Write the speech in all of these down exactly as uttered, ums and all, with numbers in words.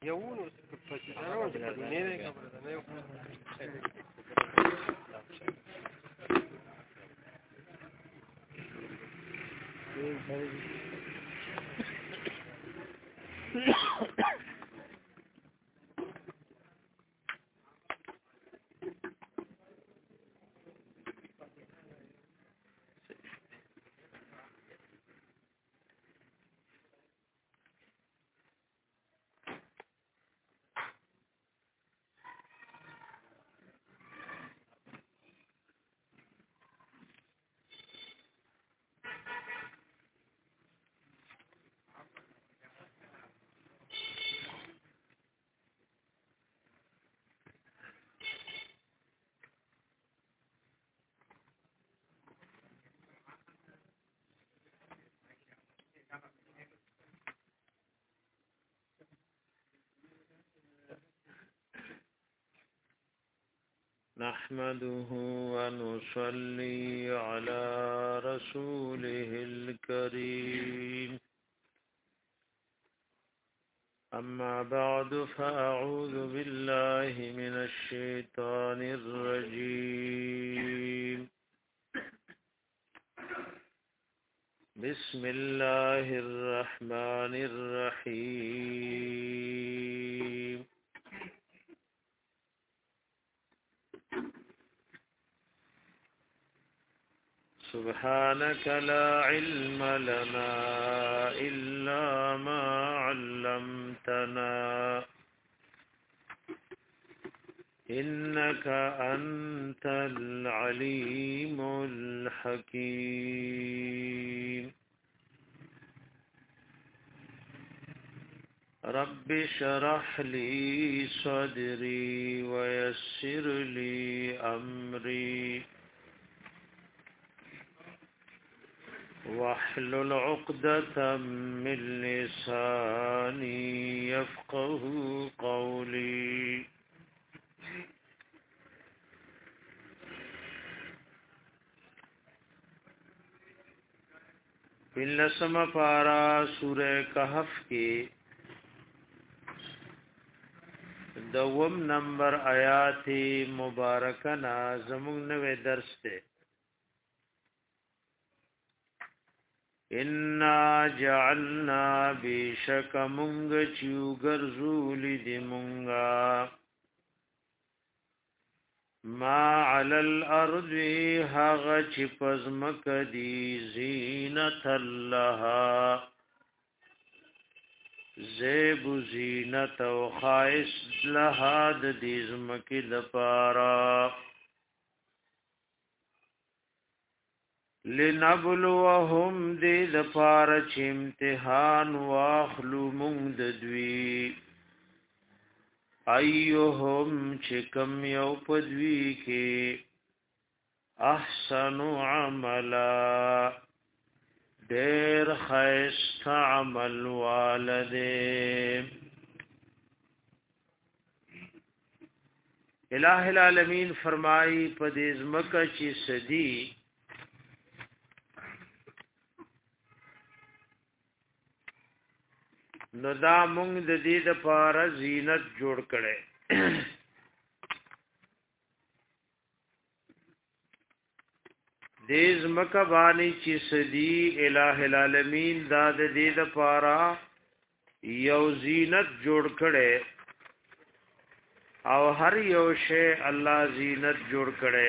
یوونو په چې دا راوځي په دنیا نه خبره ده نه یو نحمده ونصلي على رسوله الكريم أما بعد فأعوذ بالله من الشيطان الرجيم بسم الله الرحمن الرحيم سبحانك لا علم لنا إلا ما علمتنا إنك أنت العليم الحكيم رب اشرح لي صدري ويسر لي أمري واحلل عقدة من لساني يفقه قولي بلسم پارا سورہ کہف کے دوم نمبر آیات مبارکہ نازمون نوے درس تے انا جعلنا بیشک منگ چیو گرزولی دی منگا ما علی الارض حغ چپزمک دی زینت اللہ زیب زینت و خائص لحاد دیزمک دپارا لنبلوهم دې د پاره چې امتحان واخلو مونږ د دوی ايهم چې کم یو پدوی کې احسن عملا ډېر خیست عمل والده الہ العالمین فرمای په دې ځمکه چې سدي نو دا مونږ د دې د پاره زینت جوړ کړي دې زمکه باندې چې سدي الہ العالمین دا د دې د پاره یو زینت جوړ کړي او هر یو شی الله زینت جوړ کړي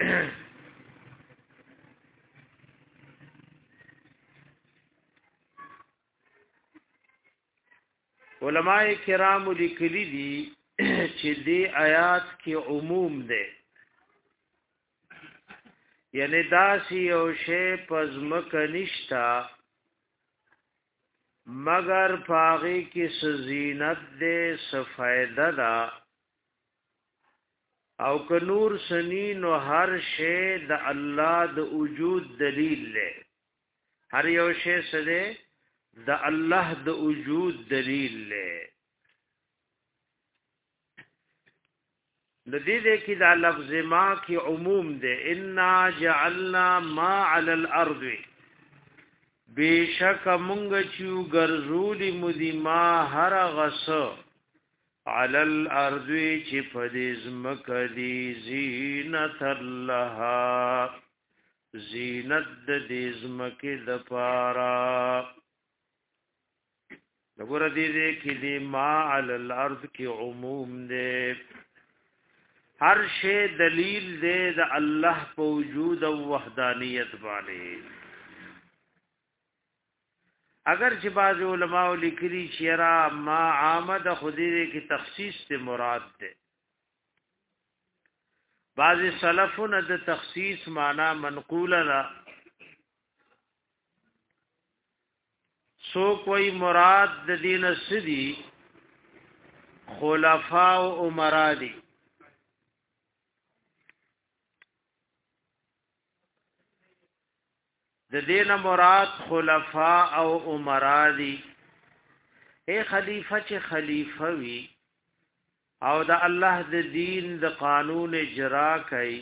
علماء کرام لیکلی دي چې دې آیات کې عموم ده یعنی داسی او شی پزمک نشتا مگر پاغي کې سزینت دې سفیده ده او ک نور سنین او هر شی د الله د وجود دلیل له هر یو شی سره د الله د وجود دلیل له د دې دې کې دا لفظ ما کې عموم ده ان جعلنا ما على الارض بیشک مونږ چې ګرځولي مدي ما هر غس علل ارض چې پدې زمکه دی زینت الله زینت د دې زمکه د پارا وګوره دې کې دې ما علل ارض کې عموم دې هر شی دلیل دې د الله په وجود او وحدانیت باندې اگر چې بعض علماء لیکلي چې را ما عامد خدای کې تخصیص ته مراد ده بعض سلفون د تخصیص معنا منقوله ده سو کوئی مراد د دین سدي خلفاء او امرا دي د دین مراد خلفاء او امرا دي اے خلیفہ چې خلیفہ وي او د الله د دین د قانون اجرا کوي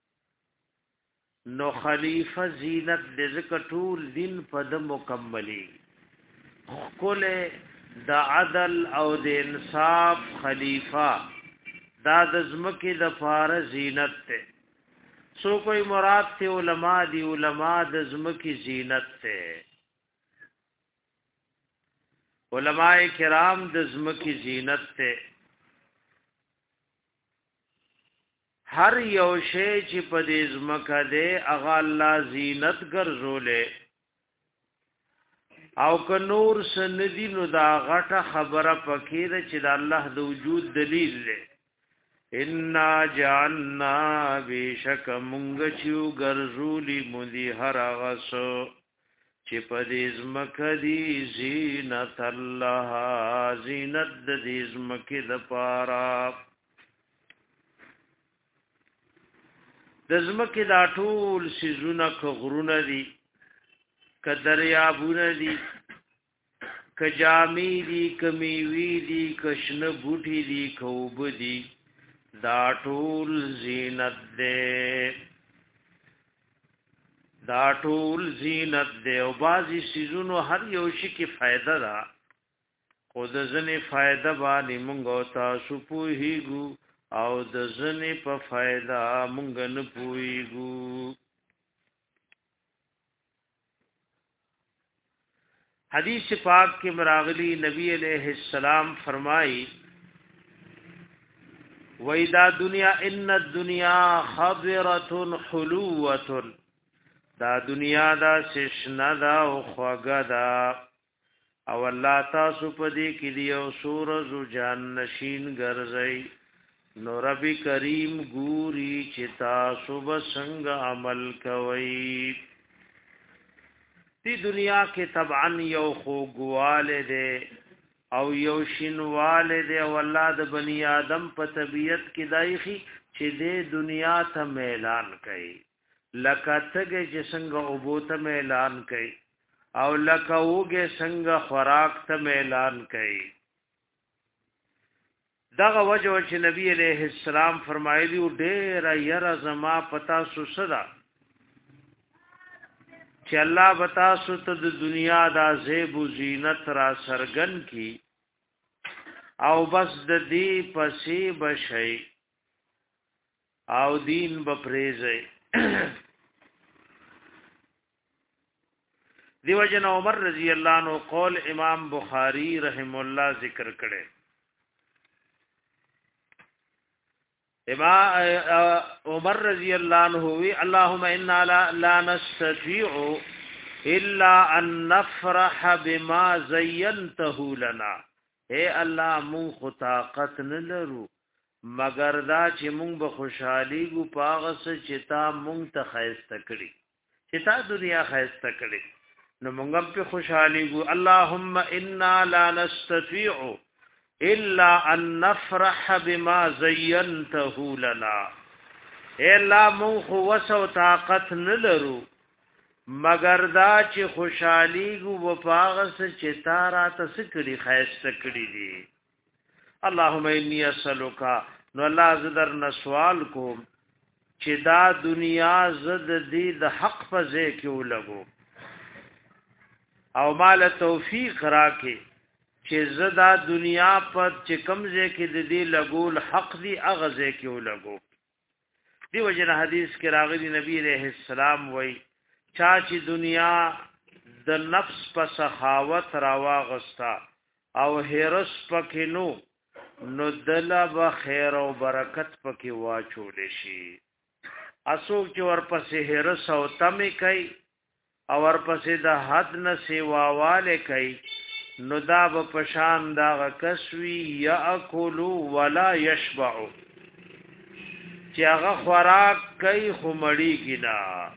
نو خلیفہ زینت د ذکر ټول دین په د مکملی کول د عدل او د انصاف خلیفہ دا د زمکه د فار زینت ته سو کوئی مراد ته علما دی علما د زمکه زینت ته علماء کرام د زمکه زینت ته هر یو شی چې په دې زمکه ده اغه الله زینت ګرځولې او که نور سندی نو دا غټه خبره پکې ده چې د الله د وجود دلیل ده ان جعلنا بشک مونږ چې ګرځولي مودي هر غسو چې په دې زمکه دی زینت الله زینت د دې زمکه د پاره د زمکه دا ټول سيزونه غرونه دي ک دریابونه دي ک جامی دي ک میوي دي ک شنه بوټي دي کوب دي دا ټول زینت ده دا ټول زینت ده او بازي سيزونو هر یو شي کې فائدہ ده خود ځنه فائدہ باندې مونږ تاسو پوهیږو او د ځنه په فائدہ مونږ نه پوهیږو حدیث پاک کے مراغلی نبی علیہ السلام فرمائی وَإِذَا دُنْيَا إِنَّ الدُّنْيَا خَضِرَةٌ حُلُوَةٌ دا دنیا دا سشنا دا او خواگا دا او اللہ تاسو پدی کی دیو سورز جان نشین گرزئی نو رب کریم گوری چتا صبح سنگ عمل کوئی دی دنیا کې طبعا یو خوګواله ده او یو شینواله ده او الله د بنی آدم په طبیعت کې دایخي چې د دنیا ته اعلان کوي لکه تګه چې څنګه اوبوته اعلان کوي او لکه وګه څنګه خوراک ته اعلان کوي دغه وجه چې نبی علیہ السلام فرمایلی ډېر یرا زما پتا سو صدا چې الله بتا سو ته د دنیا دا زیب و زینت را سرګن کی او بس د دې پسې بشي او دین بپریزي دیو جن عمر رضی اللہ عنہ قول امام بخاری رحم اللہ ذکر کړي عمر رضی اللہ عنہ وی اللهم انا لا, لا نستطيع الا ان نفرح بما زينته لنا اے الله مون خو طاقت نه لرو مگر دا چې مونږ به خوشحالي ګو پاغه چې تا مونږ ته خیسته کړی چې تا دنیا خیسته کړی نو مونږ په خوشحالي ګو اللهم انا لا نستطيع الا ان نفرح بما زينته لنا اے الله مون خو وسو طاقت نه لرو مگر دا چې خوشحالي ګو وفاغس چې تارا تسکړي خیسته کړی دي اللهم انی اسالک نو الله زدر نسوال کوم چې دا دنیا زد دی د حق په ځای کې ولګو او مال توفیق راکې چې زدا دنیا په چې کمزه کې د دې لګول حق دی اغزه کې ولګو دی وجنه حدیث کې راغلی نبی عليه السلام وای چا چې دنیا د نفس په سخاوت راواغستا او هرس پکې نو نو دلا به خیر او برکت پکې واچول شي اسوک چې ورپسې هرس او تمې کوي او ورپسې د حد نه سیواواله کوي نو دا به پشان دا کسوی یاکل ولا یشبع چې هغه خوراک کوي خو مړی کینا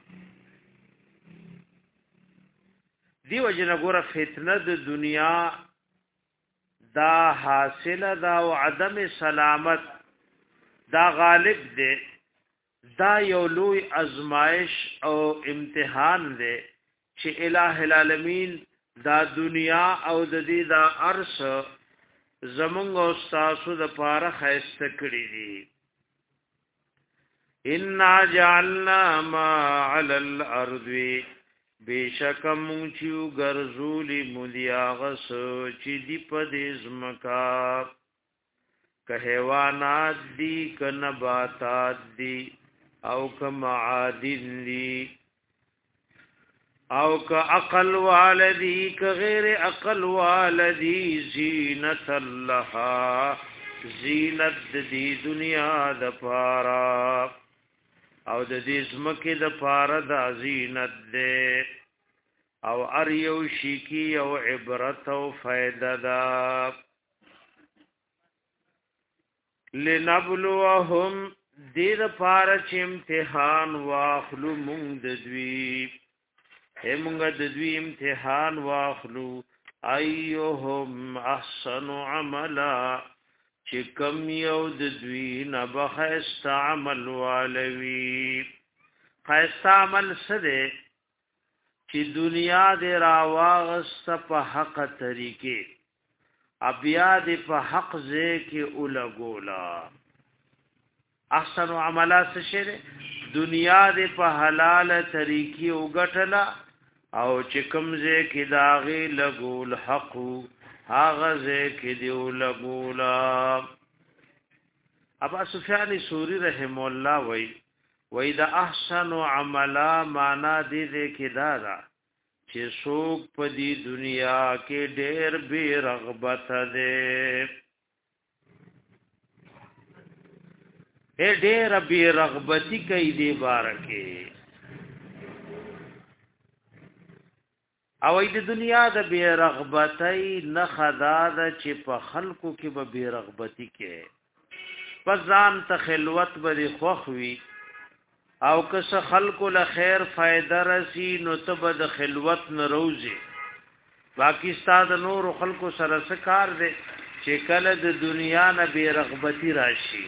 دیو جن ګوره فتنه د دنیا دا حاصله دا او عدم سلامت دا غالب دی دا یو لوی ازمائش او امتحان دی چې الٰه العالمین دا دنیا او د دې دا ارس زمونږ او تاسو د پاره خیسته کړی دي ان جعلنا ما على الارض بیشکم چیو گرزولی ملیاغس چی دی پدیز مکا که حیوانات دی که نباتات دی او که معادن دی او که عقل والدی که غیر عقل والدی زینت اللہ زینت دی دنیا د پارا او د دې زمکه د پاره د زینت ده او ار یو شکی او عبرت او فائدہ ده لنبلوهم دې د پاره چې امتحان واخلو مونږ د دوی همغه د دوی امتحان واخلو ايهم احسن عملا چې کم یو د دوی نه بخست عمل والوی خست عمل سره چې دنیا دې راواغست په حق طریقې بیا دې په حق ځای کې اولګولا احسن عملات څه دنیا دې په حلال طریقې وګټلا او چې کوم ځای کې داغي لګول حق آغازه کې دیو لګولا ابا سفیان سوری رحم الله وای وای دا احسن عملا معنا دې دې کې دارا چې څوک په دې دنیا کې ډېر بے رغبت ده اے ډېر بے رغبتی کوي دې بارکه او د دنیا د بے رغبتۍ نه خدا د چې په خلقو کې به بے رغبتی کې پزان ته خلوت به خوخوي او که خلقو له خیر فائدہ رسی نو ته به د خلوت نه روزي باقی ستاد نور خلقو سره سکار دي چې کله د دنیا نه بے رغبتی راشي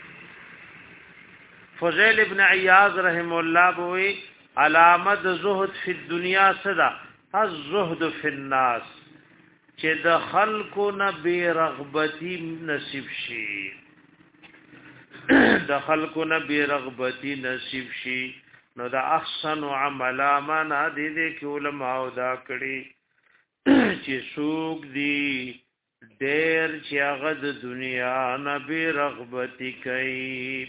فضیل ابن عیاض رحم الله بوي علامت زهد فی الدنیا صدا الزهد فی الناس چې د خلقو نه بے رغبتی نصیب شي د خلقو نه بے رغبتی نصیب شي نو د احسن عملا معنا دې دې کې علماء دا کړي چې سوق دی ډېر چې هغه د دنیا نه بے رغبتی کوي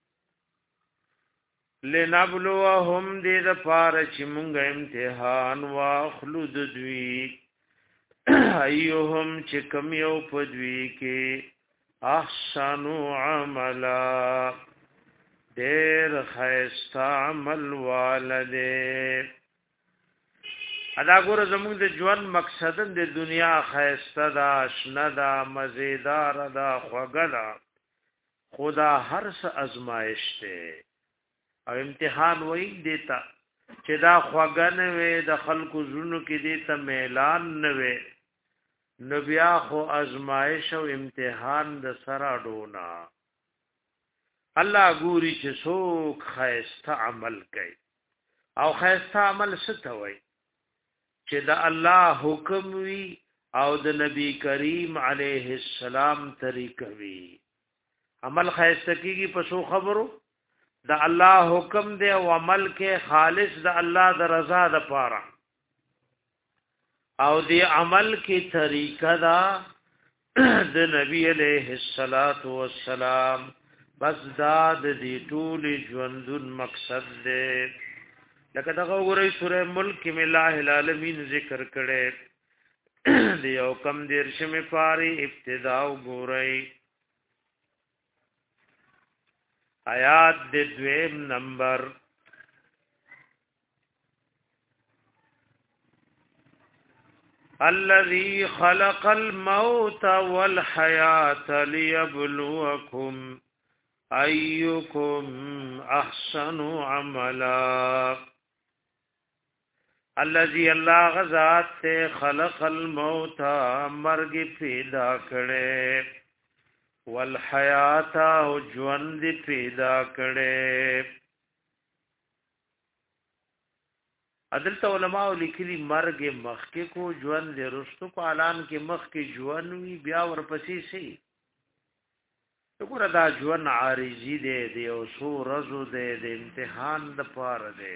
لنبلوهم دې د پاره چې مونږه امتحان واخلو د دوی ايهم چې کوم یو په دوی کې احسن عملا ډېر خیسته عمل والده ادا ګور زموږ د ژوند مقصد د دنیا خیسته دا آشنا دا مزیدار دا خوږه دا خدا هر څه ازمایش ته او امتحان وای دیتا چې دا خوګن وې د خلکو زونو کې دیتا میلان نه وې نو بیا خو ازمایش او امتحان د سره ډونا الله ګوري چې څوک خیسته عمل کوي او خیسته عمل څه ته وای چې د الله حکم وی او د نبی کریم علیه السلام طریقه وی عمل خیسته کیږي په څو خبرو د الله حکم دی او عمل کې خالص د الله د رضا د پاره او دی عمل کی طریقه دا د نبی علیہ الصلات والسلام بس دا د دې ټول ژوندون مقصد دی لکه دغه وګورئ سورہ ملک کې الله العالمین ذکر کړي دی او کم دیر شمه پاری ابتدا وګورئ آیات د دویم نمبر الذي خلق الموت والحياة ليبلوكم أيكم أحسن عملا الذي الله غزات خلق الموت مرگ پیدا کړي والحیات او ژوند پیدا کړي عدالت علماء لیکلي مرګ مخکې کو ژوند رستو په اعلان کې مخکې ژوند وی بیا ورپسې شي وګوره دا ژوند عارضی دی دی او سو رزو دی د امتحان د پاره دی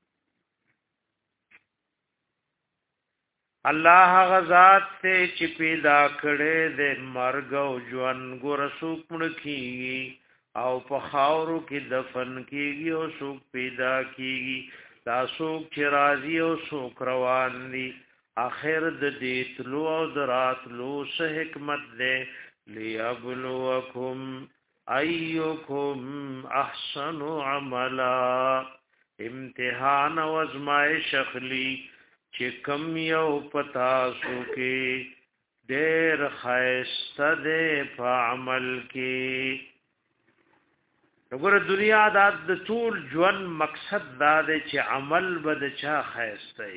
الله غزاد ته چې پیدا کړي د مرګ او ژوند ګور سوک مړکی او په خاورو کې دفن کیږي او سوک پیدا کیږي دا سوک چې راضي او سوک روان دي اخر د دې تلو او دراتلو سه حکمت ده ليبلوکم ايکم احسن عملا امتحان او ازمائش اخلی چې کم یو پتا سو کې ډېر خیسته ده په عمل کې وګوره دنیا د ټول ژوند مقصد دا دی چې عمل بد چا خیسته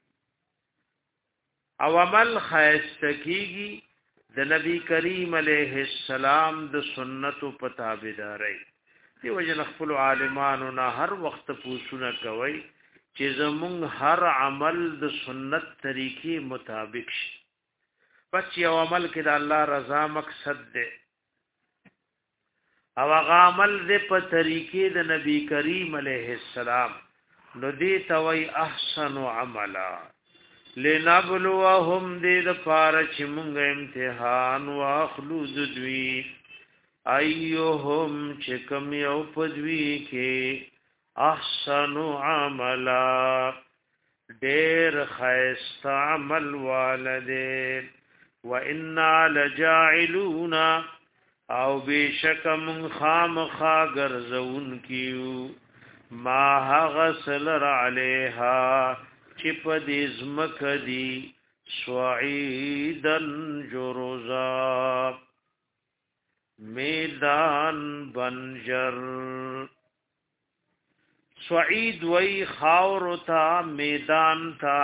او عمل خیسته کیږي د نبی کریم علیه السلام د سنتو په تابعداري دی وجه خپل عالمانو نه هر وخت پوښتنه کوي چې زمون هر عمل د سنت طریقې مطابق شي بس یو عمل کې د الله رضا مقصد دی او هغه عمل دې په طریقې د نبی کریم علیه السلام نو دې توي احسن عملا لنبلوهم دې د پاره چې مونږ امتحان واخلو د دوی ايهم چې کوم یو پدوي کې احسن عملا ډېر خیست عمل والده وإنا لجاعلون او بشک من خامخا گرزون کیو ما غسل علیها چپ دې زمک دی سعیدن جرزا میدان بنجر سعید وی خاور تا میدان تا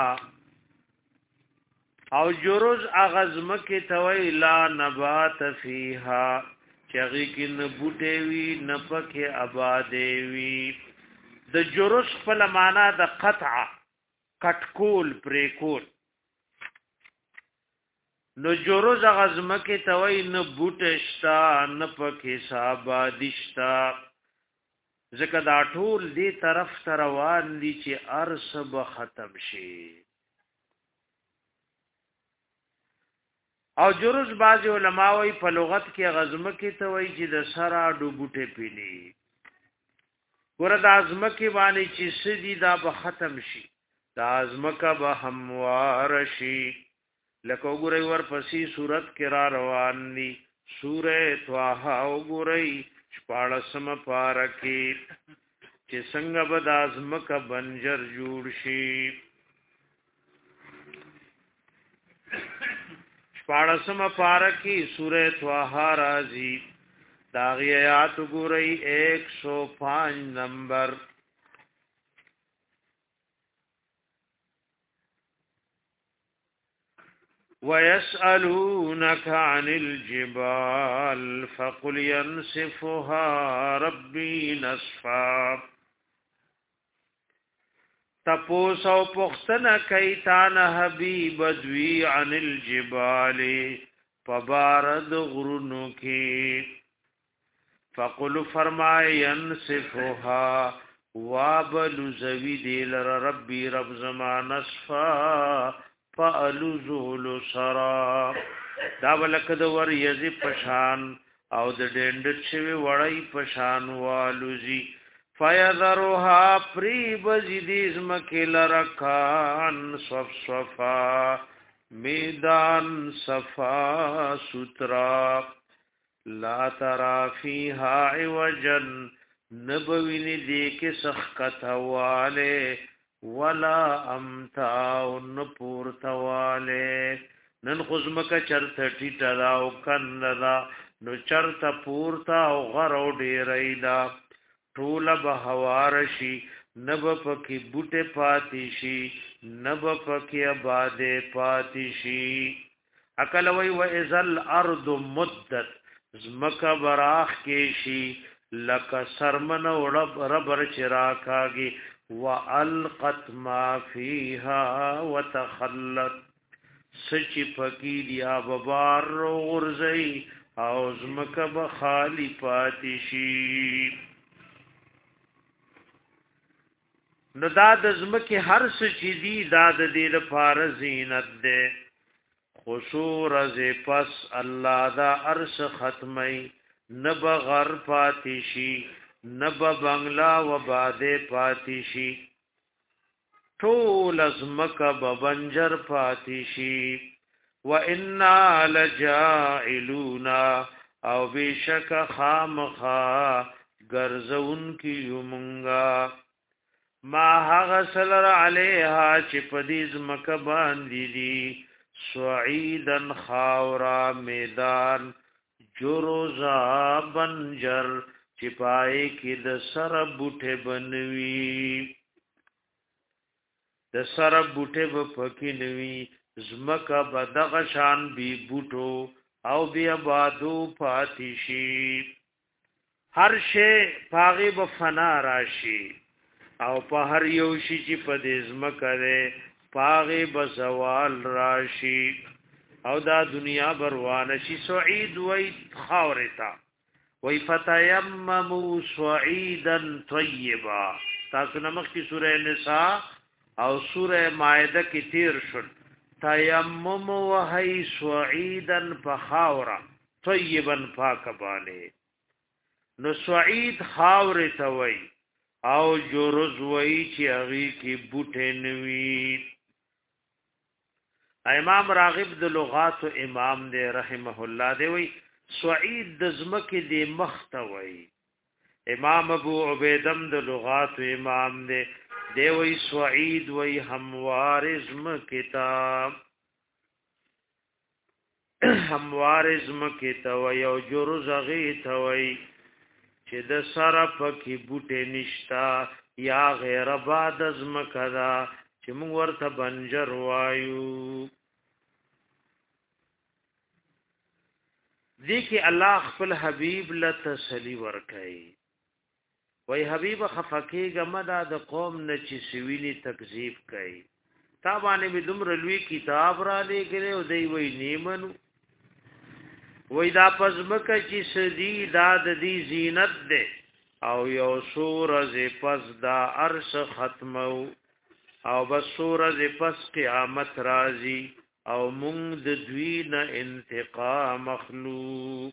او جرز اغزمک توی لا نبات فیها چغی کی نبوٹے وی نپک آبادے وی د جرز خپل معنا د قطع کټکول پریکول نو جرز اغزمک توی نبوٹشتا نپک آبادشتا زکه دا ټول دی طرف تروان دي چې ارس به ختم شي او جرز باز علماوی په لغت کې غزمه کې ته وایي چې د سرا ډوبوټه پیلي ګوره د ازمه کې باندې چې سدي دا به ختم شي د ازمه کا به هموار شي لکه ګوره ورپسې صورت کې را روان دي سوره طه وګورئ شپاړسم پارکی چې څنګه به د ازمه کا بنجر جوړ شي شپاړسم پارکی سوره طه راځي داغی آیات ګورئ ایک سو پانچ نمبر وَيَسْأَلُونَكَ عَنِ الْجِبَالِ فَقُلْ يَنْسِفُهَا رَبِّي نَسْفًا تپوس او پختنه کوي تان حبیب دوی عن الجبال فبارد غرونو کی فقل فرمای ينسفها وابل زوی دیل ربی رب زمان نصفا فالذول سرا دا ولک د ور یزی پشان او د ډند شوی وړی پشان والوزی فیذرها پری بزیدیز مکل رکان صف صفا میدان صفا سترا لا ترى فيها عوجا نبوینی دیک سخکتواله ولا امتا نپورتواله نن خزمک چرت ټیټا او کندا نو چرت پورتا او غرو ډیریدا ټول به هوارشي نب پکې بوټه پاتیشي نب پکې آباده پاتیشي عقل وی و اذل ارض مدت زمکا براخ کېشي لک سرمن رب ربر چراکاږي والقت ما فيها وتخلت سچ پکې دیا ببار ورزي او زمکا بخالی پاتیشي نو دا د زمکه هر څه چې دی دا د دې لپاره زینت ده خشور از پس الله دا ارش ختمی نب غر پاتیشی نب بنگلا و باده پاتیشی طول از مکه ببنجر پاتیشی و انا لجائلونا او بیشک خامخا گرزون کی یمنگا ما هغه سلر علیها چې پدیز مکه باندې دي سعیدن خاورا میدان جروزا بنجر چې پای کې د سر بوټه بنوي د سر بوټه په پکې نوي زمکه بدغه شان بي بوټو او بیا بادو پاتیشي هر شی پاغي به فنا راشي او په هر یو شي چې په دې زمکه ده پاغه بزوال راشي او دا دنیا بروانه شي سعید وای خاورتا وای فتیمموا سعیدا طیبا تاسو نمخ کی سوره نساء او سوره مائده کې تیر شول تیمم وهی سعیدا فخاورا طیبا پاکباله نو سعید خاورتا وای او جورز وئی چې هغه کې بوټه نوي امام راغب د لغات او امام دی رحمه الله دی وی سعید د زمکه دی مخته وی امام ابو عبیدم د لغات او امام دی دی وی سعید وی هموار زمکه تا هموار زمکه تا وی او جورز هغه تا وی چې د سره پکې بوټه نشتا یا غیر باد از مکدا چې موږ ورته بنجر وایو ذکر الله خپل حبیب له تسلی ورکړي وای حبیب خفقېګه مدا د قوم نه چې سوینی تکذیب کوي تا باندې به دومره لوی کتاب را لګره او دی وای نیمنو وای دا پزمکه چې سدی دا د دې زینت ده او یو سورز پس دا عرش ختمو او بس سورز پس قیامت راځي او مونږ د دوی نه انتقام مخلوق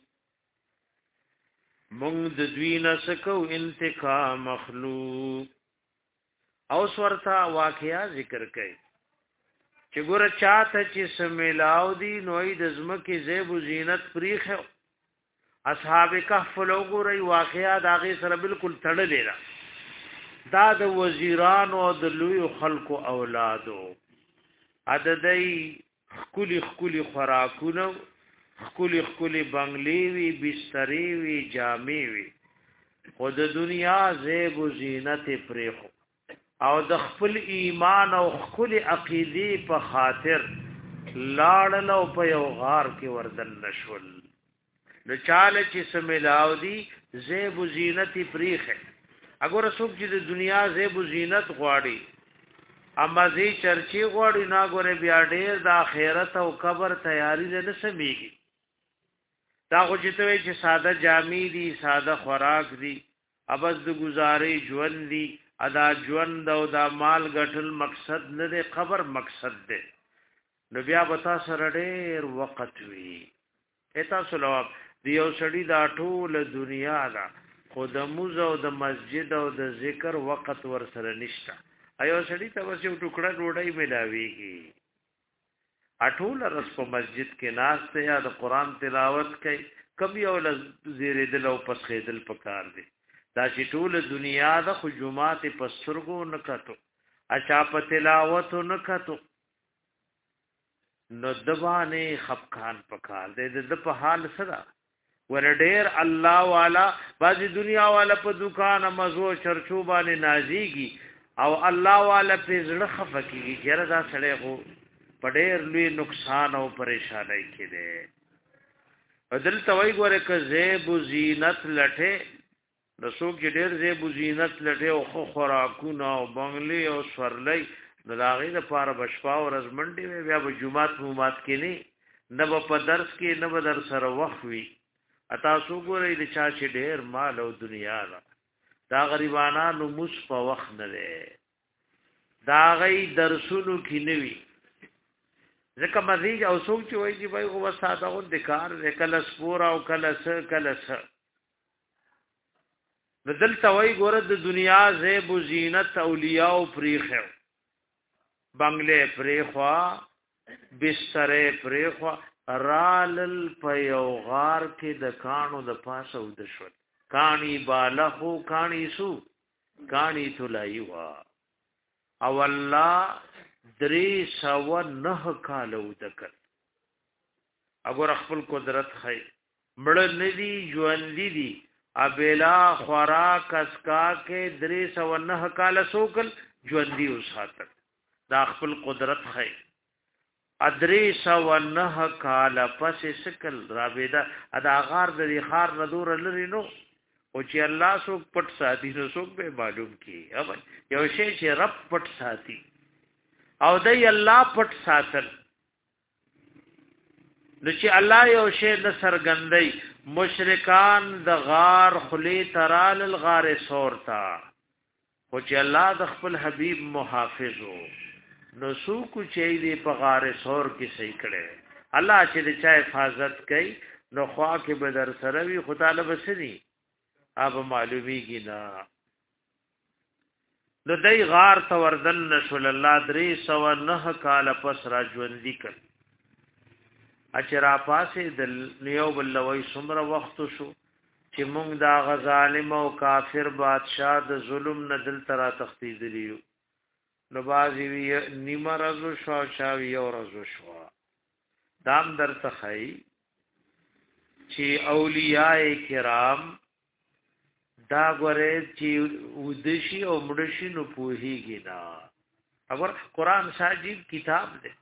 مونږ د دوی نه سکو انتقام مخلوق او سورتا واقعیا ذکر کړي چې ګوره چاته چې سمیلاو دي نوې د زمکه زیب و زینت پریخ اصحاب کهف لوګوري واقعیا د هغه سره بالکل تړلې ده دا د وزیرانو د لوی خلکو اولادو عددای خکولی خکولی خوراکونو خکولی خکولی بنگلی وی بستری وی جامی وی خود دنیا زیب و زینت پریخو او د خپل ایمان او خپل عقیده په خاطر لاړل او په یو غار کې وردن نشول نو چاله چې سملاو دي زیب و زینت پریخه اگر څوک چې د دنیا زیب و زینت غواړي اما زی چرچی غواړي نا ګوره بیا ډیر د آخرت او قبر تیاری نه سمېږي دا خو چې ته چې ساده جامې دي ساده خوراک دي ابز د گزارې ژوند دي ادا ژوند او دا مال غټل مقصد نه دی قبر مقصد دی نو بیا به تاسو سره ډېر وخت وي تاسو لو دی یو سړی دا ټول دنیا دا خو د موز او د مسجد او د ذکر وخت ور سره نشته ایو سړی ته وسو ټوکړه ډوډۍ ملاويږي اټول رس په مسجد کې ناس ته یا د قران تلاوت کوي کم یو زیرې دل او پس خېدل پکار دي دا چې ټول دنیا د خجومات په سرګو نکاتو اچا په تلاوت نکاتو نو دبانه خفقان پکار دي د په حال سره ور ډېر الله والا بازي دنیا والا په دکان مزو چرچو باندې نازيږي او الله والا په زړه خفقيږي چې دا سړی خو په ډېر لوی نقصان او پریشانای کې دي بدل توي ګوره ک زیب زینت لټه نسو کې ډېر زیب زینت لټه او خو خوراکونه او بنگلي او سورلي نو لاغې د پاره بشپا او رزمنډي بیا په جمعات مومات کې نه نه په درس کې نه در سره وخت وي اتا سو ګورې د چا چې ډېر مال او دنیا دا دا غریبانو مس په وخت نه ده دا غي درسونو کې نوي ځکه مزيج او څوک چې وایي چې بای خو وساته غو د کار کله سپور او کله س کله س بدل توي ګوره د دنیا زیب و زینت اولیاء او پریخو بنگله پریخوا بسترې پریخوا رالل په یو غار کې د کانو د پاسه ود شو کانی بالغو کانی سو کانی تلای وا او الله درې سو نه کالو دکل اگر خپل قدرت خی مړ ندی ژوند دي ابلا خوراک اسکا کې درې سو نه کال سوکل ژوند دی وساتل دا خپل قدرت خی ادری سو نه کال پس سکل رابیدا ادا غار د خار ندور لري نو او چې الله سو پټ ساتي نو سو به معلوم کی او یو شی چې رب پټ ساتي او دای الله پټ ساتل نو چې الله یو شی د سرګندۍ مشرکان د غار خلی ترال الغار سورتا او چې الله د خپل حبیب محافظو نو سو کو چي دي په غار سور کې صحیح کړي الله چې د چا حفاظت کوي نو خوا کې بدر سره وي خدای له بسني اب معلومیږي نه نو دای غار ته وردن رسول الله درې سو نه کال پس را ژوند کړ اچرا پاسې د نیو بلوي سمره وخت شو چې مونږ دا غظالم او کافر بادشاہ د ظلم نه دل ترا تختید لیو نو بازی وی نیمه رزو شو شاوی یو رزو شو دام در تخی چی اولیاء کرام دا گوره چی ودشی او مدشی نو پوہی گی نا اگر قرآن ساجیب کتاب دے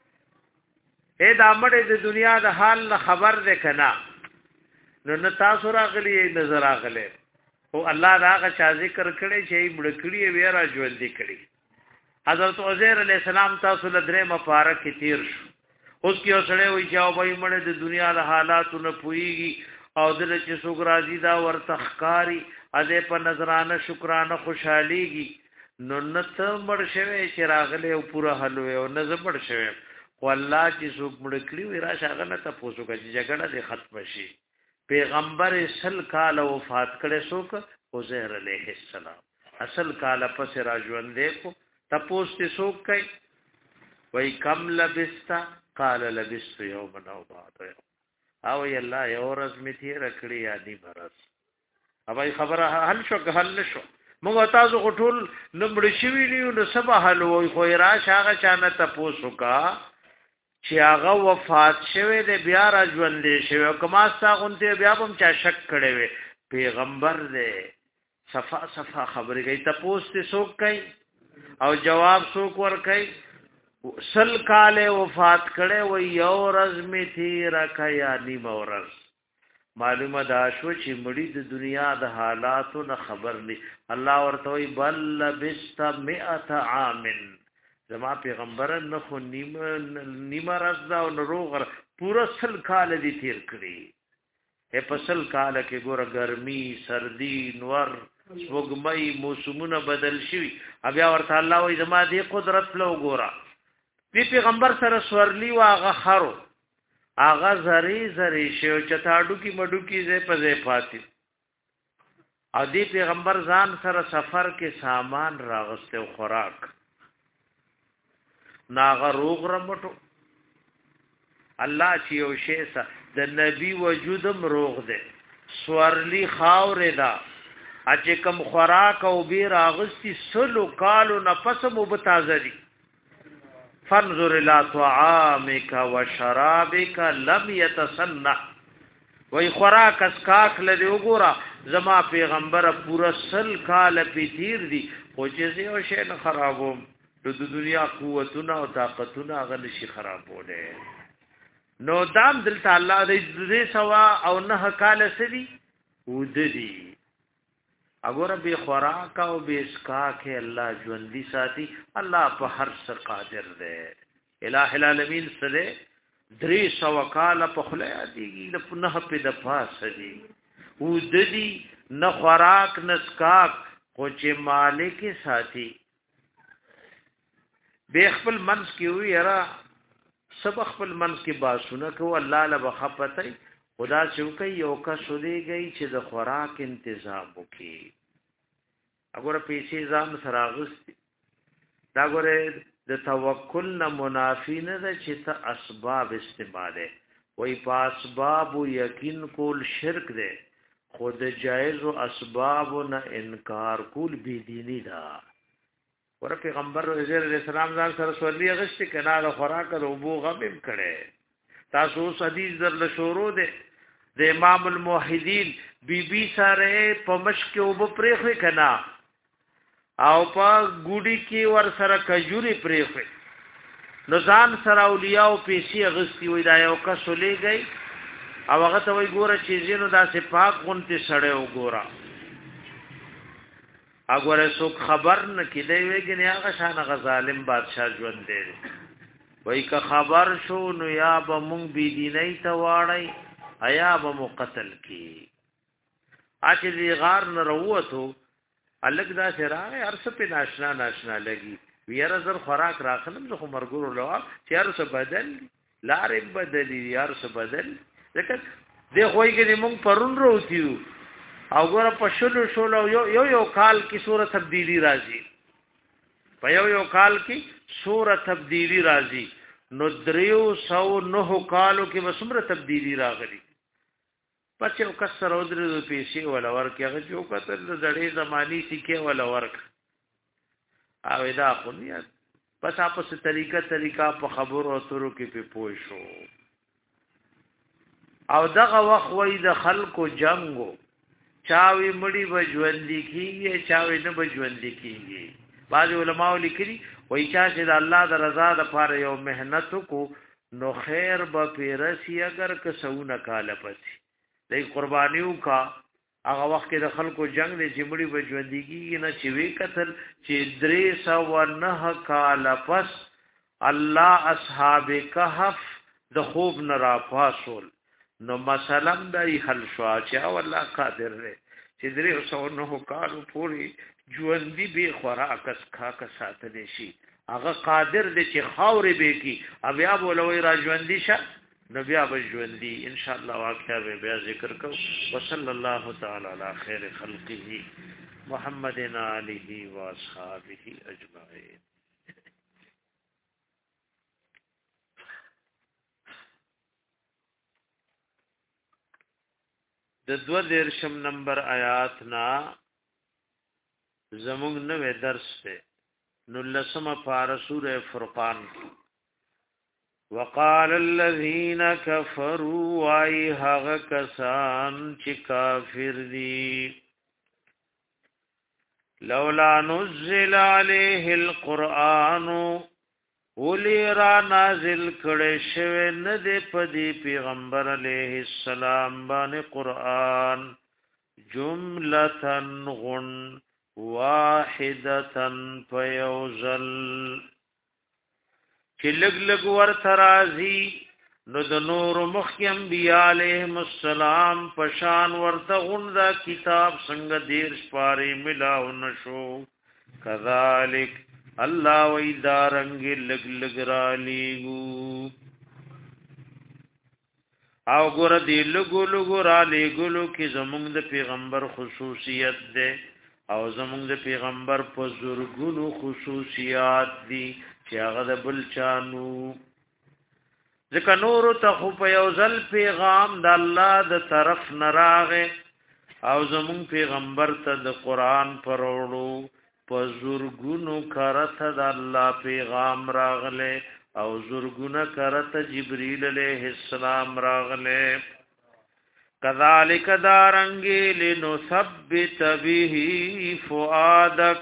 اے دا مڑے دے دنیا دا حال نا خبر دے کنا نو نتاسو راغلی نظر آغلے او اللہ دا آغا چا ذکر کڑے چی مڑکڑی ویرا جوندی کڑی حضرت عزیر علیہ السلام تاسو له درې مبارک کې تیر شو اوس کې اوسړې وي چې او به مړ د دنیا د حالاتو نه پويږي او د چې سوګرازي دا ورته ښکاری اده په نظرانه شکرانه خوشحاليږي نو نته مړ شوی چې راغله او پورا حل وي او نه زبر شوی والله چې څوک مړ کړی وي را شاغه نه تاسو کې چې جګړه دې ختم شي پیغمبر سل کال وفات کړي څوک عزیر علیہ السلام اصل کال پس را ژوند دې کو تپوس ته سوک کئی وی کم لبستا قال لبست یوم او بعد یوم او ی الله یو ورځ می تیر کړی یا دی برس اوبای خبره حل شو که حل نشو موږ تاسو غټول نمړ شوی نیو نو سبا حل وای خو را شاغه چانه تپوسو کا چې هغه وفات شوی دی بیا را ژوند دی شوی کما ساغونته بیا هم چا شک کړي وي پیغمبر دی صفا صفا خبرې کوي تپوس ته سوک کوي او جواب څوک ور کوي سل کال وفات کړي و یو ورځ می تیر کیا نیم ورځ معلومه دا شو چې مړی د دنیا د حالاتو نه خبر نه الله ورته وی بل لبست مئة عام زما پیغمبر نه خو نیم نیم ورځ دا روغ پورا سل کال دی تیر کړي په سل کال کې ګوره ګرمي سردی نور وګمای موسمونه بدل شي بیا ورته الله وې زما دې قدرت له وګوره دی پیغمبر سره سورلی واغه خرو هغه زری زری شو چتاړو کی مډو کی زې پځې پاتې او دی پیغمبر ځان سره سفر کې سامان راغسته خوراک ناغه روغ رمټو الله چې یو شی سره د نبی وجودم روغ ده سورلی خاور ده اچ کم خوراک او بیر اغستی سلو کالو نفس مبتازری فانظر الى طعامك وشرابك لم يتسنى وای خوراک اسکاک لدی وګورا زما پیغمبر پورا سل کال پی تیر دی خو چې یو شی نه خرابوم د دنیا قوتونه او طاقتونه غل شي خرابوله نو دام دلته الله دې سوا او نه کال سدي وددي اگر به خوراک او به اسکاک الله ژوندۍ ساتي الله په هر څه قادر دی الٰه العالمین سره درې سو کال په خلیا دیږي د نه په د پاسه دی وددي نه خوراک نه اسکاک خو چې مالک ساتي به خپل منس کې وي را سب خپل منس کې باسونه کو الله له بخپتای خدا چوکي یو کا سولې گئی چې د خوراک تنظیم وکي وګوره پیسې ځان سراغست دا ګوره د توکل نه منافی نه ده چې ته اسباب استعماله وای په اسباب یقین کول شرک ده خود جایز او اسباب نه انکار کول بی دینی ده ور پیغمبر رسول الله سلام ځان سره سولې غشت کنا د خوراک او بو غمم کړي تاسو حدیث در له شروع ده د امام الموحدین بی بی سره په مشک او پرېخه کنا او په ګوډي کې ور سره کجوري پرېخه نو ځان سره اولیاء او پیسې غستی وای دا یو کس ولېږي او هغه ته وای ګوره چې زینو داسې پاک غونته سړی او ګوره اګوره څوک خبر نه کیدی ویګنی هغه شان غظالم بادشاہ ژوند دی وای که خبر شو نو یا به مونږ بی دیني ته واړی ایا به مو قتل کی اچ دی غار نه وروته الګ دا سره ارس په ناشنا ناشنا لګي ویره زر خوراک راخلم زه مرګور لوا چې ارس بدل لارې بدلی ارس بدل ځکه د خوېګې مونږ پرون وروتیو او ګوره په شلو شلو یو یو یو کال کې سوره تبدیلی راځي په یو یو کال کې سوره تبدیلی راځي نو دریو سو نهو کالو کې وسمره تبدیلی راغلي پچې او کسر او درې پیسې ولا ورکه هغه جو کتل د ډېر زماني سکه ولا ورک او دا خو نه پس اپس طریقه طریقه په خبرو اترو کې په پوه شو او دغه وخت وای د خلکو جنگو چاوي مړی بجوندې کیږي چاوي نه بجوندې کیږي بعض علماء لیکلي وای چې د الله د رضا لپاره یو مهنت کو نو خیر به پیرسی اگر که سونه کاله پسی د قربانیو کا هغه وخت کې د خلکو جنگ د جمړي بجوندګي نه چې وی قتل چې درې سو نه کاله پس الله اصحاب کهف د خوب نه را پاسول نو مثلا دای حل شو چې والله قادر دی چې درې سو نه کالو پوری ژوندۍ به خوراک اسکا کا ساتل شي هغه قادر دی چې خاورې به کی بیا بولوي را ژوندۍ شه نو بیا به ژوندۍ ان شاء الله واقعا به بیا ذکر کو وصلی الله تعالی علی خیر خلقه محمد علیه و اصحابہ اجمعین. د دو دیرشم نمبر آیات نا زمونږ نوې درس ته نو لسمه پارا سورہ فرقان کی وقال الذين كفروا واي هغه کسان چې کافر دي لولا نزل عليه القرآن ولی را نازل کړي شوی نه دی په دې پیغمبر علیه السلام باندې قرآن جملتن غن واحدتن فیوزل چې لګ لګ ور ترازی نو د نور مخی انبیاء علیهم السلام پشان ورته غن دا کتاب څنګه دیر شپاره ملاو نشو کذالک الله وی دارنګ لګ لګ را لیګو او ګور دی لګو لګو را لیګلو کې زمونږ د پیغمبر خصوصیت ده او زمونږ د پیغمبر په زورګونو خصوصیات دي چې هغه د بل چانو ځکه نور ته خو په یو ځل پیغام د الله د طرف نراغه او زمون پیغمبر ته د قران پرولو په زورګونو کرته د الله پیغام راغله او زورګونه کرته جبرئیل علیہ السلام راغله کذالک دارنګ لنثبت به فؤادک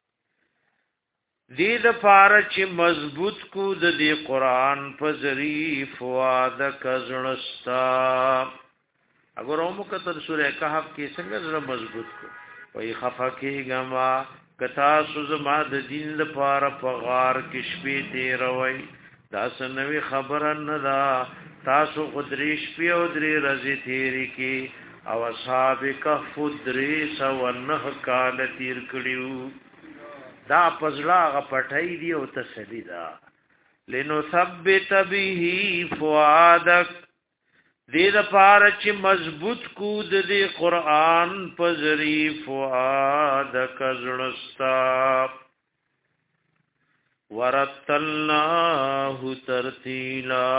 دې د پاره چې مضبوط کو د دې قران په ذریعہ فؤادک زړستا اگر اومو کتر سورہ کہف کې څنګه زړه مضبوط کو وای خفقه غما کتا سوزما د دین لپاره په غار کې شپې دی روي دا سنوي خبر نه دا تاسو خدریش په او درې رزي تیری کې او اصحاب کهف درې سو نه کال تیر کړیو دا پزړه غ پټای دی او تسلی دا لنثبت به فؤادک دې د پاره چې مضبوط کو د دې قران په ذریعہ فؤادک زړستا ورتلناه ترتیلا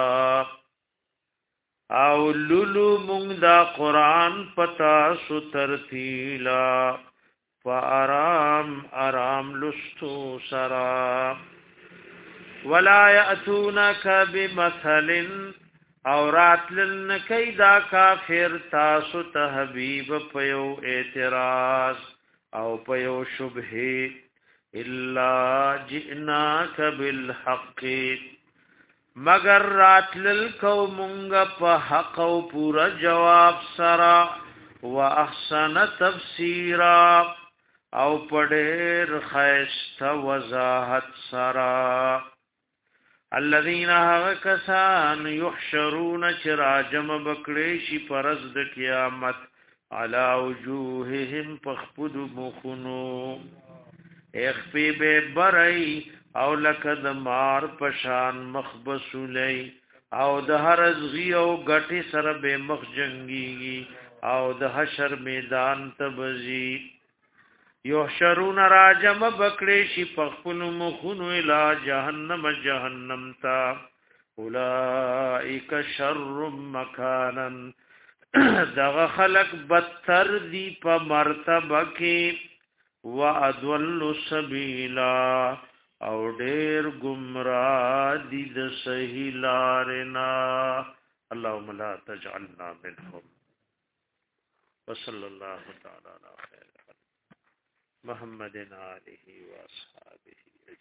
او لولو مونږ دا قران پتا سو ترتیلا فارام ارام لستو سرا ولا یاتونک بمثل اورات لن کیدا کافر تاسو ته حبیب پیو اعتراض او پیو شبهه الا جئناک بالحق مگر راتل قومنگ په حق او پورا جواب سرا واحسن تفسیرا او پډیر خیست وضاحت سرا الذين هكسان يحشرون چراجم بکړې شي پرز د قیامت علی وجوههم پخپد مخونو اخفی به برئی او لکد مار پشان مخبسولی او د هرزغی او گٹی سر به مخ جنگی او د حشر میدان تبزی یحشرون راجم بکڑی شی پخپن مخونو الى جہنم جہنم تا اولائک شر مکانا دغ خلق بدتر دی پا مرتبہ کی وَأَضَلُّ سَبِيلًا او ډېر گمراه دي د صحیح لارنا اللهم لا تجعلنا منهم وصلى الله تعالى على خير محمد آله واصحابه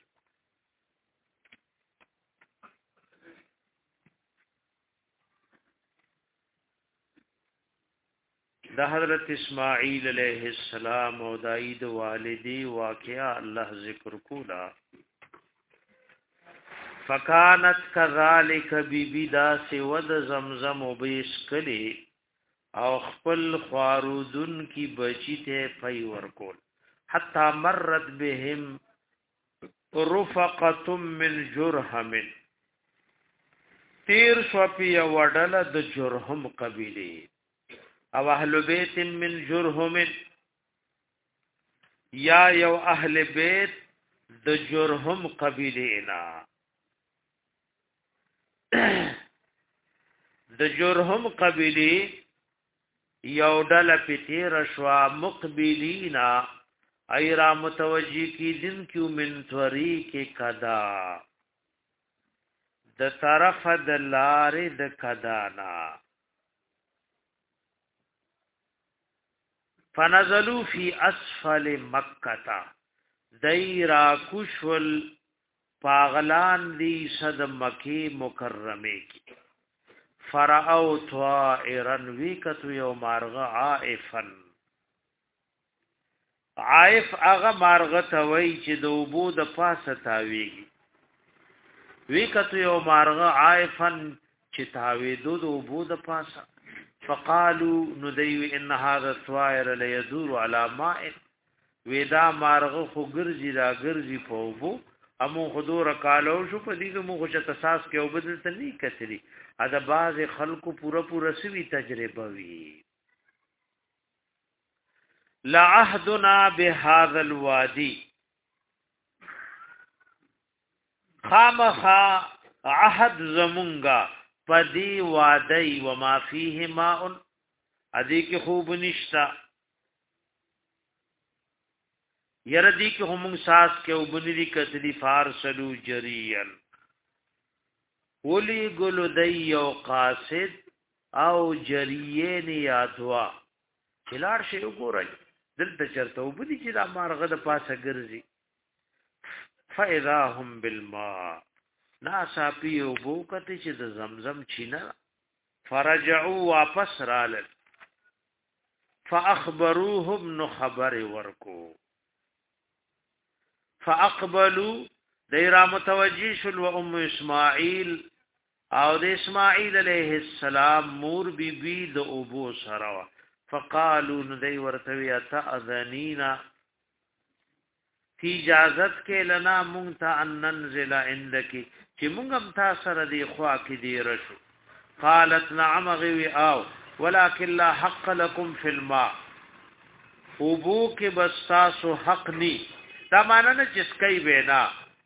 دا حضرت اسماعیل علیہ السلام او داید والدی واقعا اللہ ذکر کولا فکانت کذالک بی بی دا سود زمزم و بیس کلی او خپل خوارودن کی بچی تے پی ورکول حتی مرد بهم رفقت من جرهم تیر شوپی وڈل د جرهم قبیلی او اهل بیت من جرهم یا یو اهل بیت د جرهم قبیلینا د جرهم قبیلی یو ډل پتی رشوا مقبلینا ایرا متوجی کی دن کیو من طریق کدا د طرف د لار د کدانا فنزلوا فی اسفل مکتا دیرا کشول پاغلان دی صد مکی مکرمه کی فرعو طائرن ویکتو یو مارغ عائفن عائف اغا مارغ توی چې د اوبو د پاسه تاویږي ویکتو یو مارغ عائفن چې تاویدو د اوبو د پاسه فقالوا ندیو ان هذا الطائر ليدور على ماء ودا مارغ خو ګرځي را ګرځي په اوبو امو حضور کالو شو په دې کې مو خو چې تاساس کې او بدل ته نه کتلی ادا باز خلکو پورا پورا سوي تجربه وی لا عهدنا بهذا الوادي خامخا عهد زمونگا پدی وادی وما فيه ماء ادی کی خوب نشتا یردی کی هم ساس کے وبنی کتلی فارسلو جریان ولی گلو دی او قاصد او جریین یادوا چلار شی وګورئ دلته چرته وبنی چې دا مارغه د پاسه ګرځي فاذا هم بالماء ناسا پیو بوکتی چې د زمزم چینا فرجعوا واپس رالل فاخبروهم نو خبر ورکو فاقبلوا دیرا متوجی شل و ام اسماعیل او د اسماعیل علیہ السلام مور بی بی د ابو سروا فقالوا ندی ورتوی اتاذنینا فی اجازت کې لنا مونږ ان ننزل عندك چې مونږ هم تاسو سره دی خوا کې دی رشو قالت نعم غوی او ولكن لا حق لكم في الماء ابو کې بس تاسو حق ني دا معنا نه چې سکي وینا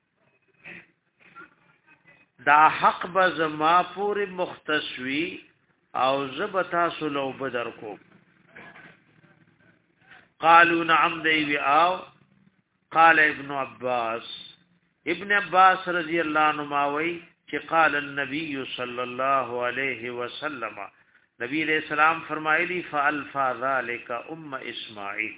دا حق بز ما پوری مختصوی او زبتا سلو بدر کو قالوا نعم دی او قال ابن عباس ابن عباس رضی اللہ عنہ ماوی چې قال النبي صلی الله علیه وسلم نبی علیہ السلام فرمایلی فالفا ذلك ام اسماعیل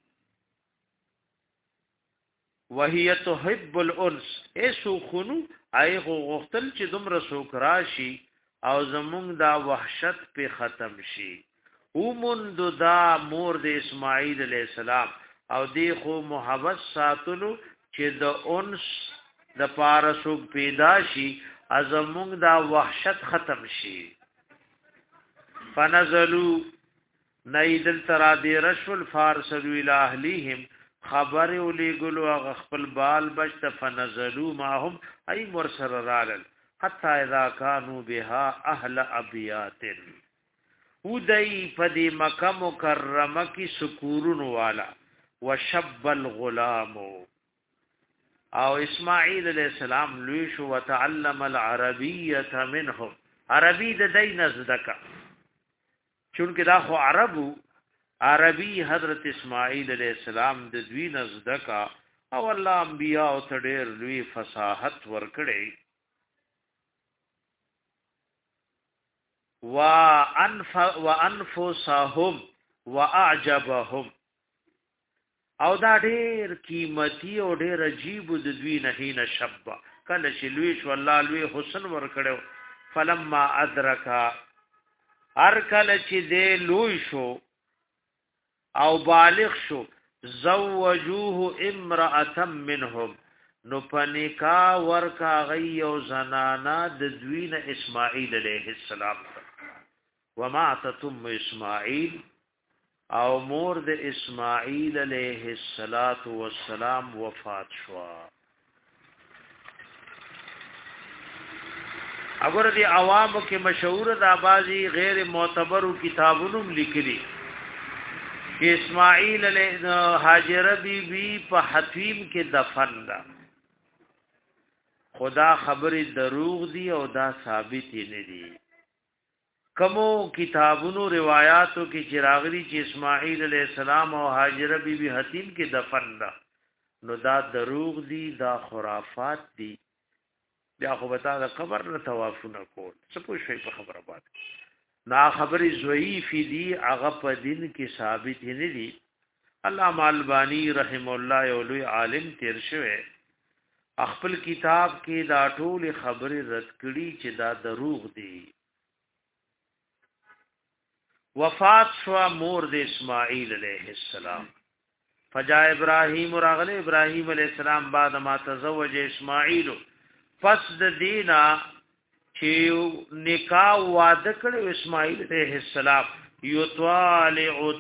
وهي تحب الانس ایسو خونو ایغو غختل چې دومره سوک راشي او زمونږ دا وحشت په ختم شي اومند دا مور د اسماعیل علیہ السلام او دی خو محبت ساتلو چې د انس د پارسو پیدا شي ازمونږ دا وحشت ختم شي فنزلوا نیدل ترا دی رسول فارسلوا الى اهلیهم خبر اولی گلو اغخپل بال بجت فنزلوا معهم ای مرسر رالل حتی اذا کانو بها اهل ابیات او دی پدی مکہ مکرمہ کی سکورن والا وشب الغلام او اسماعیل علیہ السلام لویش وتعلم العربیة منهم عربی د دی نزدکا چونکه دا خو عربو عربی حضرت اسماعیل علیہ السلام د دوی نزدکا او الله انبیاء او تډیر لوی فصاحت ورکړي وانف وانفسهم واعجبهم او دا ډیر قیمتي او ډیر عجیب د دوی نه نه شب کله چې لوی شو الله لوی حسن ورکړو فلما ادرکا هر کله چې دې لوی شو او بالغ شو زوجوه امرأة منهم نو پنکا ورکا غی او زنانا د دوین اسماعیل علیہ السلام وماتت ام اسماعیل او مور د اسماعیل علیہ السلام وفات شوا اگر دی عوامو کې مشهور د آبازی غیر معتبرو کتابونو لیکلي کہ اسماعیل علیہ حاجرہ بی بی په حتیم کې دفن ده خدا خبر دروغ دی او دا ثابت نه دي کمو کتابونو روایتو کې چراغلی چې اسماعیل علیہ السلام او حاجرہ بی بی حتیم کې دفن ده نو دا دروغ دی دا خرافات دی بیا خو بتا دا قبر نه طواف نه کول څه پوه شي په خبره باندې نا خبر ضعیف دی هغه په دین کې ثابت نه دي علامہ البانی رحم الله یو لوی عالم تیر شوی خپل کتاب کې دا ټول خبره رد کړي چې دا دروغ دي وفات شو مور د اسماعیل علیہ السلام فجاء ابراهیم راغله ابراهیم علیہ السلام بعد ما تزوج اسماعیل پس د دینا چې نکاح واده کړو اسماعیل علیہ السلام یطالع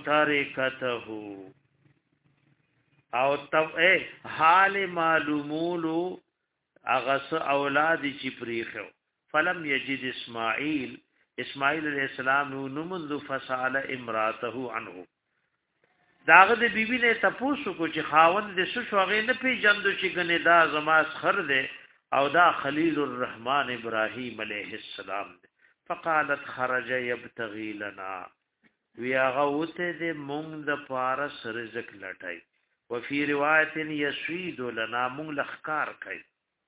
ترکته او تب اے حال معلومولو اغس اولاد چې پریخو فلم یجد اسماعیل اسماعیل علیہ السلام نو منذ فسال امراته عنه داغه د بیبي نه تاسو کو چې خاوند د سشو غې نه پیجندو چې ګنې دا زماس خر ده او دا خلیل الرحمن ابراهیم علیہ السلام ده. فقالت خرج يبتغي لنا ویا غوته د مونږ د پارس رزق لټای وفي روایت يسوید لنا مونږ لخکار کوي.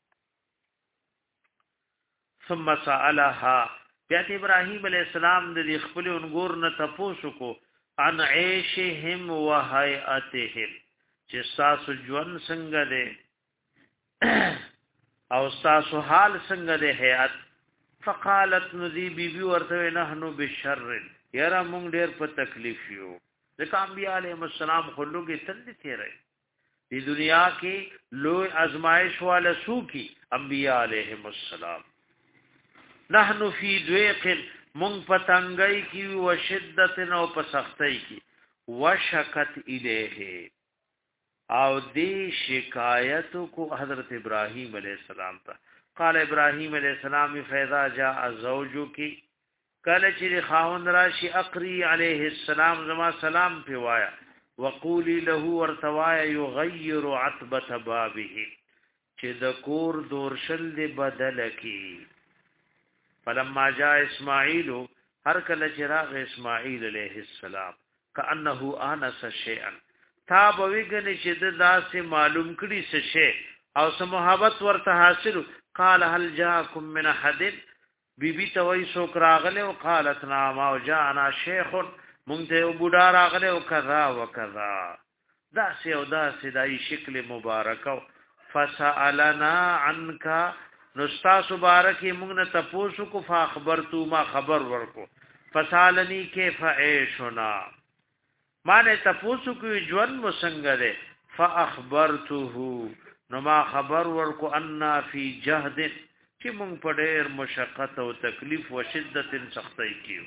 ثم سألها بیا ابراهیم علیہ السلام د خپل انګور نه تاسو کو ان عيشهم وهيئتهم چې تاسو ژوند څنګه ده او تاسو حال څنګه ده هيئت. فقالت نذي بيبي ورته نحنو بشر یرا مونږ ډېر په تکلیف یو ځکه انبیاء علیهم السلام خلوګي تل تیرې په دنیا کې لوی ازمائش والا سو کی انبیاء علیهم السلام. نحنو فی ضیق مونږ پتنګای کی و شدت او په سختۍ کی وشکت الیه او دی شکایت کو حضرت ابراهیم علیہ السلام ته. قال ابراهیم علیہ السلام فاذا جاء زوجک کله چې خاوند راشي اقری علیہ السلام زما سلام په وایا وقولی له ورتوایا یغیر عتبه بابه چې د کور دورشل دی بدل کی. فلما جاء اسماعیل هر کله چراغ اسماعیل علیہ السلام کانه انس شیئا تا بوګنی چې د داسې معلوم کړي څه شی او سم محبت ورته حاصل. قال هل جاءكم من احد بی بی توي سو کراغله او قالت نعم او جاءنا شیخ مونږ ته بوډا راغله او کذا وکذا داسې او داسې دای شکل مبارک. فسالنا عنك نستاس مبارکی مونږ نه تاسو کو فاخبرتو ما خبر ورکو. فسالنی کیف عیشنا معنی تاسو کو ژوند مسنګ ده. فاخبرته نو ما خبر ورکو ان فی جهد چې مونږ په ډېر مشقت او تکلیف او شدت سختۍ کیو.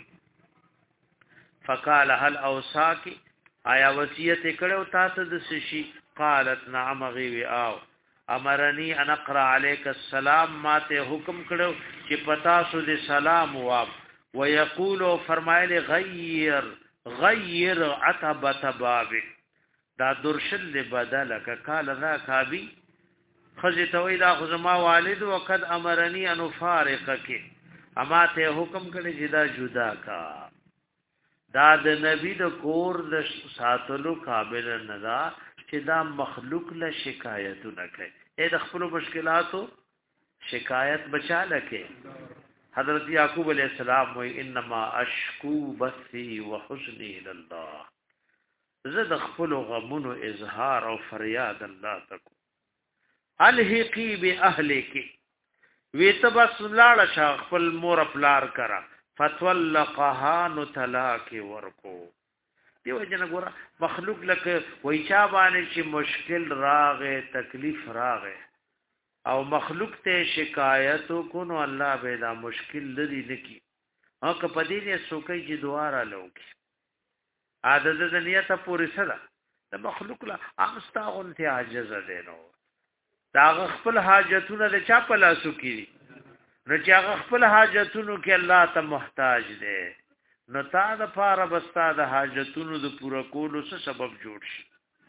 فقال هل اوصاک آیا وصیت کړو تاسو د سشي؟ قالت نعم غي او امرنی ان اقرا علیک السلام ما ته حکم کړو چې پتا سو دې سلام واب ويقول فرمایله غیر غیر عتبه بابک دا درشل بدل ک قال ذا کابی خزی توی دا خزما والد وقد امرنی ان فارقک اما ته حکم کړی چې دا جدا کا. دا د نبی د کور د ساتلو قابل نه دا چې دا مخلوق له شکایت نه کوي اې د خپل مشکلاتو شکایت بچا لکه. حضرت یعقوب علیہ السلام وی انما اشکو بثی وحزنی الى الله زه د خپل غمونو اظهار او فریاد الله تکو. الحقی باهلک وی تبس لاړه شا خپل مور پلار کرا فتولقها نو طلاق ورکو. دیو جن ګور مخلوق لکه وای چا باندې چې مشکل راغې تکلیف راغې او مخلوق ته شکایت کو نو الله به دا مشکل لري نکی او که پدې نه سوکې چې دعا را لوکي عادت د نیت پورې سره د مخلوق لا امستاغون ته عاجز ده نو دا خپل حاجتونه د چا په لاسو کې نو چې هغه خپل حاجتونو کې الله ته محتاج ده نو تا د پاره بستا د حاجتونو د پوره کولو څه سبب جوړ شي.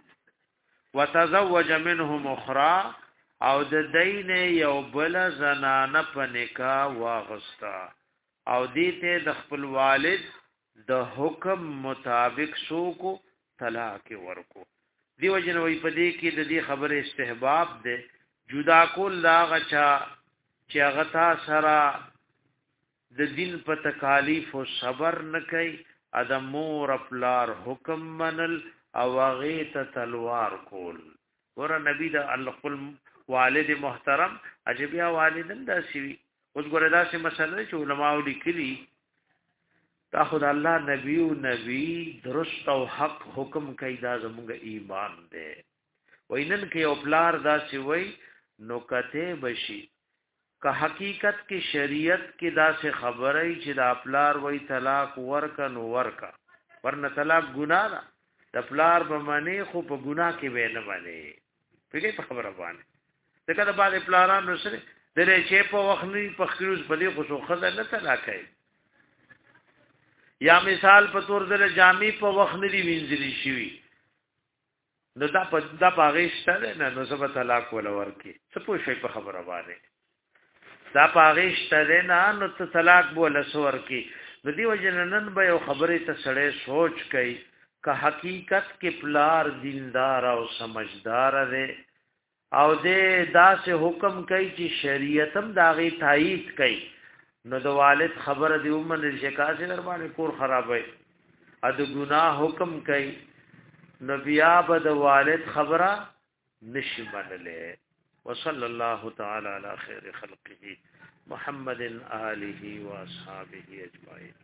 وتزوج منهم اخرى او د دین یو بل زنانه په نکاح واغستا او دې ته د خپل والد د حکم مطابق سو کو طلاق ورکو. دیو جنوی په دې کې د دې خبره استحباب ده جدا کول لا غچا چې هغه تا سره د دین په تکالیف او صبر نکي ادم مور خپلار حکم منل او هغه ته تلوار کول. ور نبی د خپل والد محترم عجبیا والدن دا سی اوس ګره دا سي مسله چې علماء لیکلي تا خدای الله نبی او نبی درست او حق حکم کوي دا زموږ ایمان دی. وینن کې او پلار دا سی وای نو کته بشي که حقیقت کې شریعت کې دا څه خبره چې د پلار وای طلاق ورکا نو ورکا ورنه طلاق ګناه ده د پلار به معنی خو په ګناه کې به نه باندې پیګه په خبره باندې ځکه د بعض پلانانو سره درې چې په وخت نه پخکروز بلی خو خو خزه نه طلاقای یا مثال په تور دل جامع په وخت نه دی وینځلی شي نو دا په دا پاغېشته نه نو سبا طلاق ولا ورکی څه پوه شي په خبره باندې دا پاغېشته نه نو ته طلاق ولا سور کی د دې وجننن به یو خبره ته سړی سوچ کوي که حقیقت کې پلار دیندار او سمجھدار دی او دې داسې حکم کوي چې شریعت هم داغي تایید کوي نو د والد خبره دی ومن شکایت در باندې کور خرابوي ا د ګناه حکم کوي نو بیا به د والد خبره نشي منلې وصلی الله تعالی علی خیر خلقه محمد آله و اصحابه اجمعین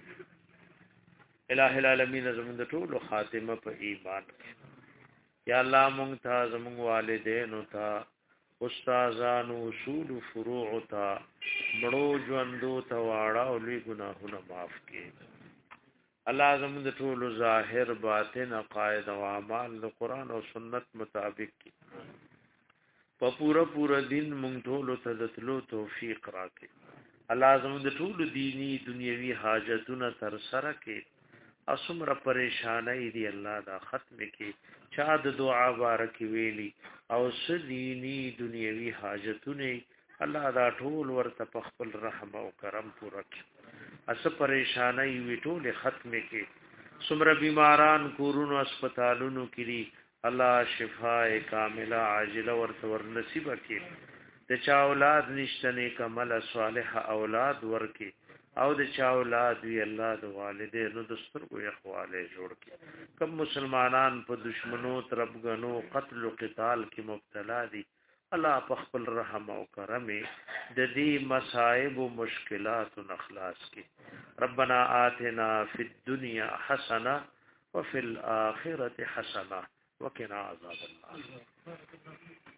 الہ العالمین زمون د ټول خاتمه په ایمان یا الله مونږ ته زمون والدین او ته استادانو اصول فروع ته مړو ژوندو ته واړه او لوی ګناهونه معاف کړي الله زمون د ټول ظاهر باطن عقاید او اعمال د قران او سنت مطابق کړي په پورا پورا دین مونږ ټول ته د تلو توفیق راکړي الله زموږ د ټول دینی دنیوي حاجتونه تر سره کړي اسمره پریشانای دی الله دا ختم کړي چا د دعا بارک ویلي او سدينی دنیوي حاجتونه الله دا ټول ورته په خپل رحم او کرم پوره کړي اس پریشانای وی ټول ختم کړي سمره بیماران کورونو هسپتالونو کړي الله شفاء کامله عاجله ورته ور نصیب کړي د چا اولاد نشته نیک عمل صالح اولاد ورکي او د چا اولاد وی الله د والدینو د سترګو اخواله جوړ کړي کوم مسلمانان په دشمنو تربګنو قتل او قتال کې مبتلا دي الله په خپل رحم او کرم د دې مصائب او مشکلات او اخلاص کړي ربنا آتنا فی الدنيا حسنه وفي الاخره حسنه وقنا عذاب النار